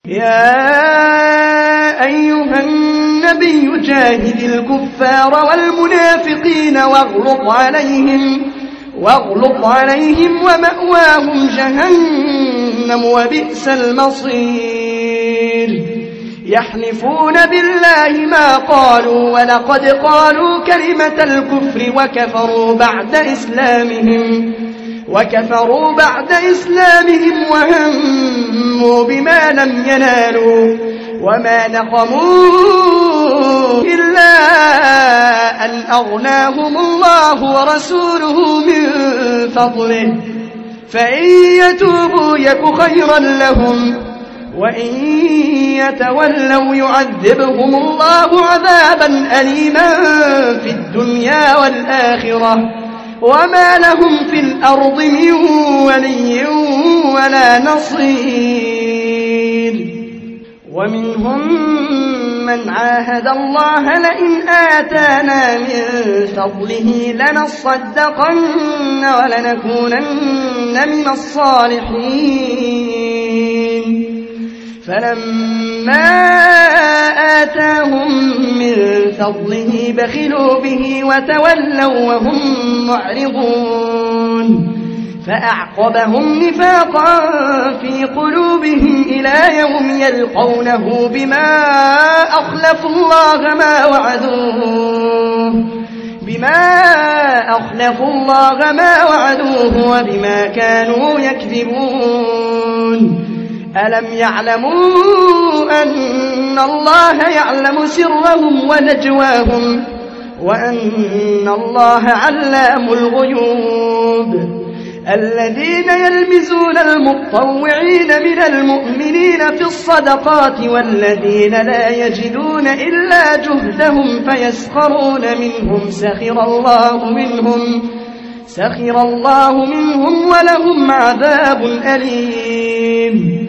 يا أيها النبي جاهد الكفار والمنافقين واغلظ عليهم ومأواهم جهنم وبئس المصير. يحلفون بالله ما قالوا ولقد قالوا كلمة الكفر وكفروا بعد إسلامهم وهموا بما لم ينالوا وما نقموا إلا أن أغناهم الله ورسوله من فضله فإن يتوبوا يك خيرا لهم وإن يتولوا يعذبهم الله عذابا أليما في الدنيا والآخرة وما لهم في الأرض من ولي ولا نصير. ومنهم من عاهد الله لئن آتانا من فضله لنصدقن ولنكونن من الصالحين فلما آتاهم من فضله بخلوا به وتولوا وهم معرضون فأعقبهم نفاقا في قلوبهم إلى يوم يلقونه بما أخلفوا الله ما وعدوه وبما كانوا يكذبون. ألم يعلموا أن الله يعلم سرهم ونجواهم وأن الله علام الغيوب. الذين يلمزون المطوعين من المؤمنين في الصدقات والذين لا يجدون إلا جهدهم فيسخرون منهم سخر الله منهم ولهم عذاب أليم.